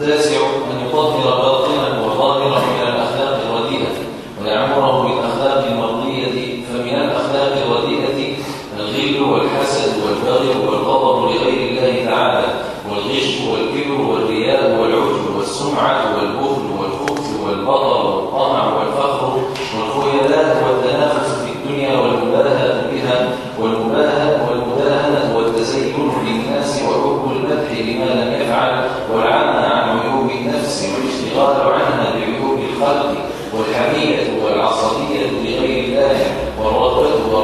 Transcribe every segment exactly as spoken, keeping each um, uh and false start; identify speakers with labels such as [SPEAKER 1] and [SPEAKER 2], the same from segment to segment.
[SPEAKER 1] التاسع أن يطهر باطنه وظاهره من الأخلاق الرديئة ويعمره بالأخلاق المرضية. فمن الأخلاق الرديئة الغل والحسد والبغي والغضب لغير الله تعالى والغش والكبر والرياء والعجب والسمعة والبخل والخبث والبطر والطمع والفخر والخيلاء والتنافس في الدنيا والمباهاة بها والمباهاة والمداهنة والتزين للناس وحب المدح لما لم يفعل والعمى عن عيوب النفس والاشتغال عنها بعيوب الخلق والحمية والعصبية لغير الله والرغبة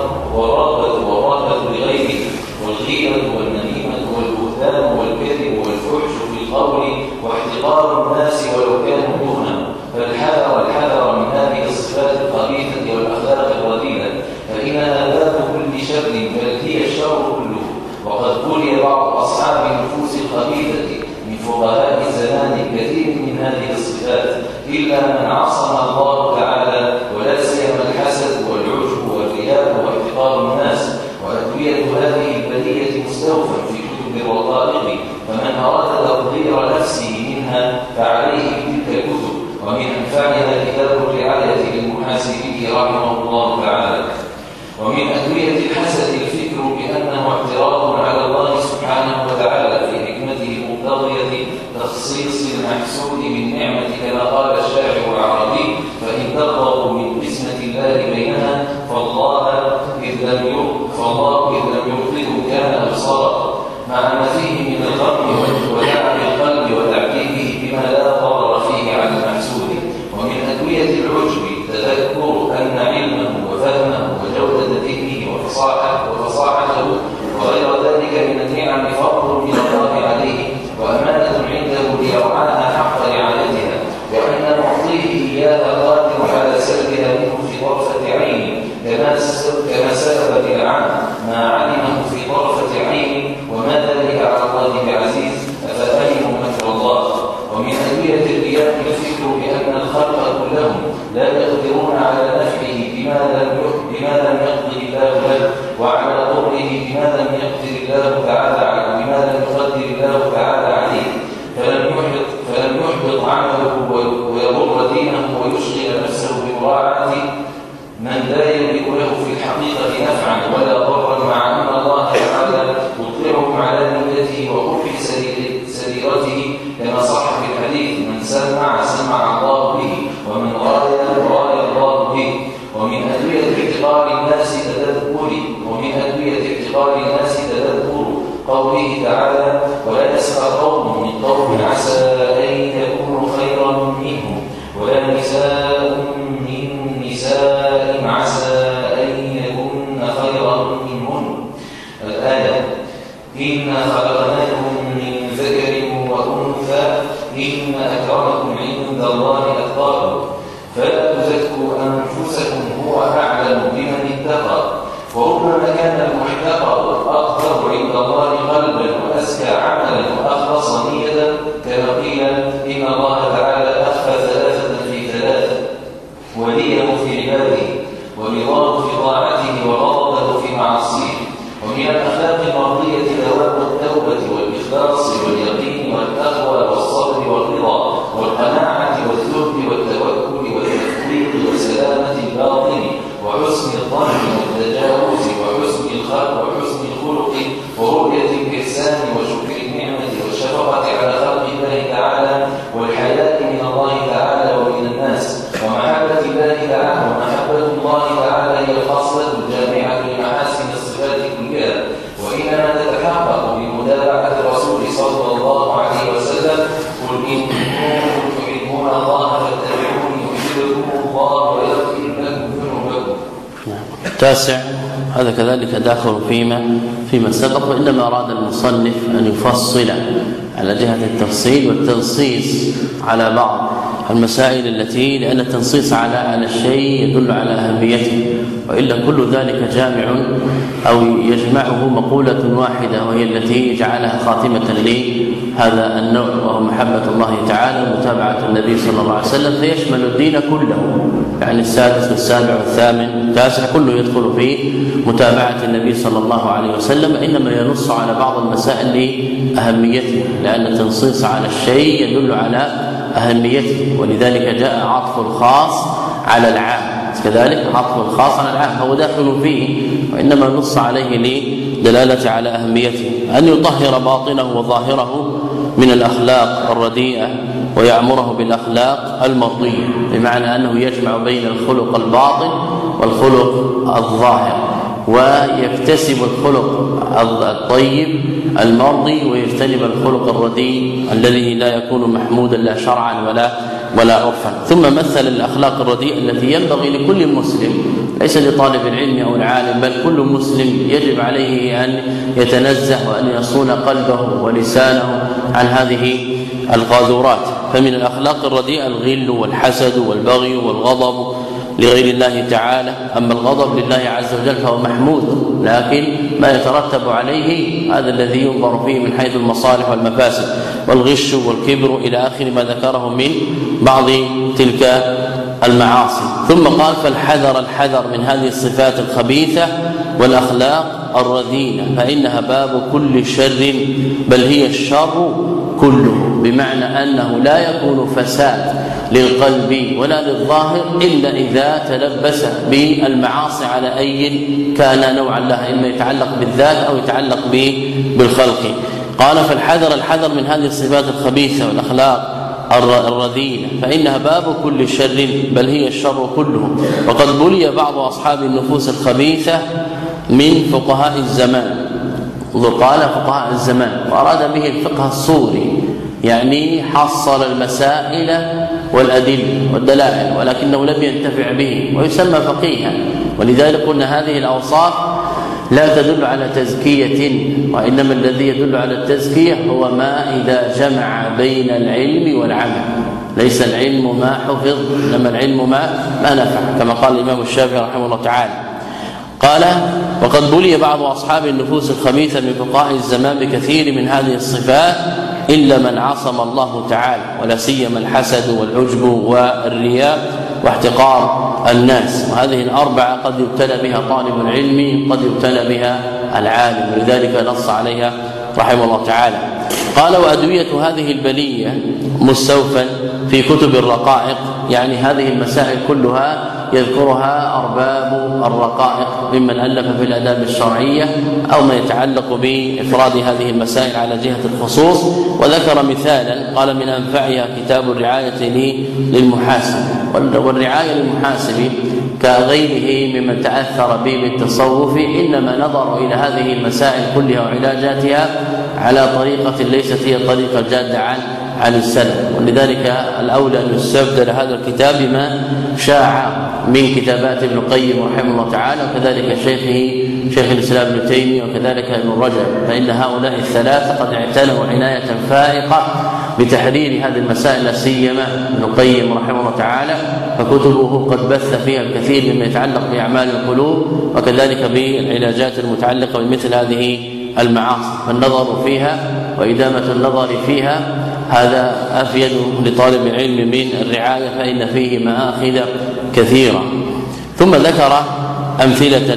[SPEAKER 1] والرغبة والرغبة لغيره والغيرة والنميمة والبهتان والكذب والفحش في القول واحتقار الناس ولو كانوا دونه. فالحذر الحذر من هذه الصفات الخبيثة والأخلاق الرذيلة فإنها باب كل شر بل هي الشر كله. وقد بلي بعض أصحاب النفوس الخبيثة من فقهاء الزمان كثير من هذه الصفات إلا من عصم الله تعالى ولا سيما الحسد والعجب والرياء واحتقار الناس. وأدوية هذه البلية مستوفى في كتب الرقائق فمن أراد تطهير نفسه منها فعليه بتلك الكتب. ومن أنفعها كتاب الرعاية للمحاسبي رحمه الله تعالى. ومن أدوية الحسد الفكر بأنه اعتراض على الله سبحانه وتعالى في حكمته المقتضية تخصيص المحسود بالنعمة كما قال الشاعر العربي فإن تغضبوا من قسمة الله بينها فالله إذ لم يرد فالله إذ لم يرده كان أبصارا مع ما فيه من الغم ولعب القلب وتعذيبه بما لا ضرر فيه على المحسود. ومن أدوية العجب تذكر أن علمه وفهمه وجودة ذهنه وفصاحته وفصاحته وغير ذلك من النعم فضل من الله عليه وأمانة عنده ليرعاها حق رعايتها وأن معطيه إياها قادر على سلبها منه في طرفة عين كما كما سلب بالعام ما علمه في طرفة عين وما ذلك على الله بعزيز أفأمنوا مكر الله. ومن أدوية الرياء الفكر بأن الخلق كلهم لا يقدرون على نفعه بما لم بما لم يقدر الله له وعلى ضره بما لم يقدر الله تعالى بما لم يقدر الله تعالى عليه فلم يحبط فلم يحبط عمله ويضر دينه ويشغل نفسه بمراعاة من لا يملك له في الحقيقة نفعا ولا ضرا مع أن الله تعالى مطلعهم على نيته وقبح سريرته كما صح في الحديث من سمع سمع الله به ومن راي راي الله به. ومن أدوية احتقار الناس تدبر ومن أدوية احتقار الناس تدبر قوله تعالى ولا يسخر قوم من قوم عسى أن يكونوا خيرا منهم ولا نساء من نساء عسى أن يكون خيرا منهن. الآية إنا خلقناكم من ذكر وأنثى إن أكرمكم عند الله أتقاكم فلا تزكوا أنفسكم هو أعلم بمن اتقى. وربما كان المحتقر أطهر عند الله قلبا وأزكى عملا وأخلص نية كما قيل إن الله تعالى أخفى ثلاثة في ثلاثة وليه في عباده ورضاه في طاعته وغضبه في معاصيه. ومن الأخلاق المرضية دوام التوبة والإخلاص واليقين والتقوى والصبر والرضا والقناعة والزهد والتوكل والتفويض وسلامة الباطن وحسن الظن والتجاوز وحسن الخلق وحسن الخلق ورؤية الإحسان وشكر النعمة والشفقة على خلق الله تعالى والحياء من الله تعالى ومن الناس ومحبة الله تعالى ومحبة الله تعالى هي الخاصة الجامعة لمحاسن الصفات كلها وإنما تتحقق بمتابعة الرسول صلى الله عليه وسلم قل إن كنتم تحبون الله فاتبعوني يحببكم الله ويغفر لكم ذنوبكم.
[SPEAKER 2] التاسع هذا كذلك داخل فيما فيما سبق وإنما أراد المصنف أن يفصل على جهة التفصيل والتنصيص على بعض المسائل التي لأن التنصيص على على الشيء يدل على أهميته وإلا كل ذلك جامع أو يجمعه مقولة واحدة وهي التي جعلها خاتمة هذا النوع وهو محبة الله تعالى ومتابعة النبي صلى الله عليه وسلم، فيشمل الدين كله، يعني السادس والسابع والثامن والتاسع كله يدخل في متابعة النبي صلى الله عليه وسلم، إنما ينص على بعض المسائل لأهميته، لأن التنصيص على الشيء يدل على أهميته، ولذلك جاء عطف الخاص على العام، كذلك عطف الخاص على العام هو داخل فيه، وإنما نص عليه لدلالة على أهميته. أن يطهر باطنه وظاهره من الأخلاق الرديئة ويعمره بالأخلاق المرضية، بمعنى أنه يجمع بين الخلق الباطن والخلق الظاهر، ويكتسب الخلق الطيب المرضي ويجتنب الخلق الرديء الذي لا يكون محمودا لا شرعا ولا ولا عرفا. ثم مثل الأخلاق الرديئة التي ينبغي لكل مسلم، ليس لطالب العلم أو العالم، بل كل مسلم يجب عليه أن يتنزه وأن يصون قلبه ولسانه عن هذه القاذورات. فمن الأخلاق الرديئة الغل والحسد والبغي والغضب لغير الله تعالى. أما الغضب لله عز وجل فهو محمود، لكن ما يترتب عليه هذا الذي ينظر فيه من حيث المصالح والمفاسد، والغش والكبر إلى آخر ما ذكره من بعض تلك المعاصي. ثم قال فالحذر الحذر من هذه الصفات الخبيثة والأخلاق الرذيلة، فإنها باب كل شر، بل هي الشر كله، بمعنى أنه لا يكون فساد للقلب ولا للظاهر إلا إذا تلبس بالمعاصي على أي كان نوعا لها، إما يتعلق بالذات أو يتعلق بالخلق. قال فالحذر الحذر من هذه الصفات الخبيثة والأخلاق الرذيلة، فإنها باب كل شر، بل هي الشر كله. وقد بلي بعض أصحاب النفوس الخبيثة من فقهاء الزمان، قال فقهاء الزمان وأراد به الفقه الصوري، يعني حصل المسائل والأدلة والدلائل ولكنه لم ينتفع به ويسمى فقيها. ولذلك قلنا هذه الأوصاف لا تدل على تزكية، وإنما الذي يدل على التزكية هو ما إذا جمع بين العلم والعمل، ليس العلم ما حفظ، إنما العلم ما ما نفع، كما قال الإمام الشافعي رحمه الله تعالى. قال وقد بلي بعض أصحاب النفوس الخبيثة من فقهاء الزمان بكثير من هذه الصفات إلا من عصم الله تعالى، ولا سيما الحسد والعجب والرياء واحتقار الناس. وهذه الأربعة قد يبتلى بها طالب العلم، قد يبتلى بها العالم، ولذلك نص عليها رحمه الله تعالى. قال وأدوية هذه البلية مستوفى في كتب الرقائق، يعني هذه المسائل كلها يذكرها أرباب الرقائق ممن ألف في الآداب الشرعية أو ما يتعلق بإفراد هذه المسائل على جهة الخصوص. وذكر مثالا قال من أنفعها كتاب الرعاية للمحاسب، والرعاية للمحاسب كغيره ممن تأثر به بالتصوف إنما نظروا إلى هذه المسائل كلها وعلاجاتها على طريقة ليست هي الطريقة الجادة عن عن السلف، ولذلك الأولى أن يستبدل هذا الكتاب بما شاع من كتابات ابن القيم رحمه الله تعالى، وكذلك شيخه شيخ الإسلام ابن تيمية، وكذلك ابن رجب، فإن هؤلاء الثلاثة قد اعتنوا عناية فائقة بتحرير هذه المسائل، لا سيما ابن القيم رحمه الله تعالى، فكتبه قد بث فيها الكثير مما يتعلق بأعمال القلوب، وكذلك بالعلاجات المتعلقة بمثل هذه المعاصي. فالنظر فيها وإدامة النظر فيها هذا أفيد لطالب العلم من الرعاية، فإن فيه مآخذ كثيرة. ثم ذكر أمثلة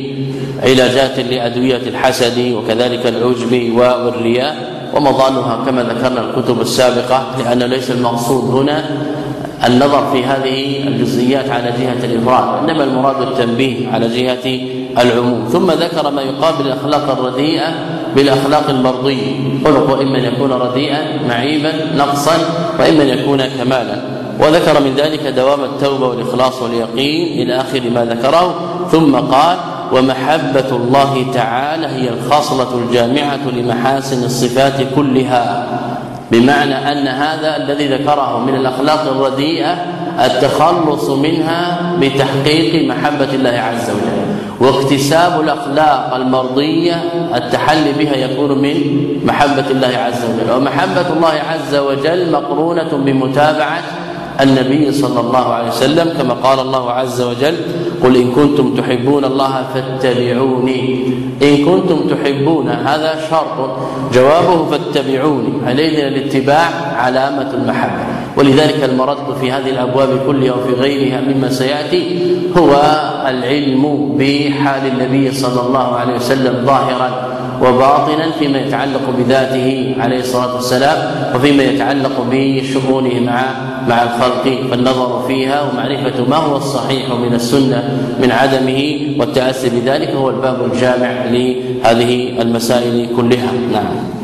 [SPEAKER 2] لعلاجات لأدوية الحسد وكذلك العجب والرياء ومضانها كما ذكرنا الكتب السابقة، لأن ليس المقصود هنا النظر في هذه الجزئيات على جهة الإفراد، إنما المراد التنبيه على جهة العموم. ثم ذكر ما يقابل الأخلاق الرديئة بالأخلاق المرضية، خلق إما أن يكون رديئا معيبا نقصا، وإما أن يكون كمالا. وذكر من ذلك دوام التوبة والإخلاص واليقين إلى آخر ما ذكره. ثم قال ومحبة الله تعالى هي الخصلة الجامعة لمحاسن الصفات كلها، بمعنى أن هذا الذي ذكره من الأخلاق الرديئة التخلص منها بتحقيق محبة الله عز وجل، واكتساب الأخلاق المرضية التحلي بها يكون من محبة الله عز وجل. ومحبة الله عز وجل مقرونة بمتابعة النبي صلى الله عليه وسلم، كما قال الله عز وجل: قل إن كنتم تحبون الله فاتبعوني. إن كنتم تحبون هذا شرط، جوابه فاتبعوني، علينا الاتباع علامة المحبة. ولذلك المرد في هذه الأبواب كلها وفي غيرها مما سيأتي هو العلم بحال النبي صلى الله عليه وسلم ظاهرا وباطنا فيما يتعلق بذاته عليه الصلاة والسلام وفيما يتعلق بشؤونه مع مع الخلق، فالنظر فيها ومعرفة ما هو الصحيح من السنة من عدمه والتأسي بذلك هو الباب الجامع لهذه المسائل كلها. نعم.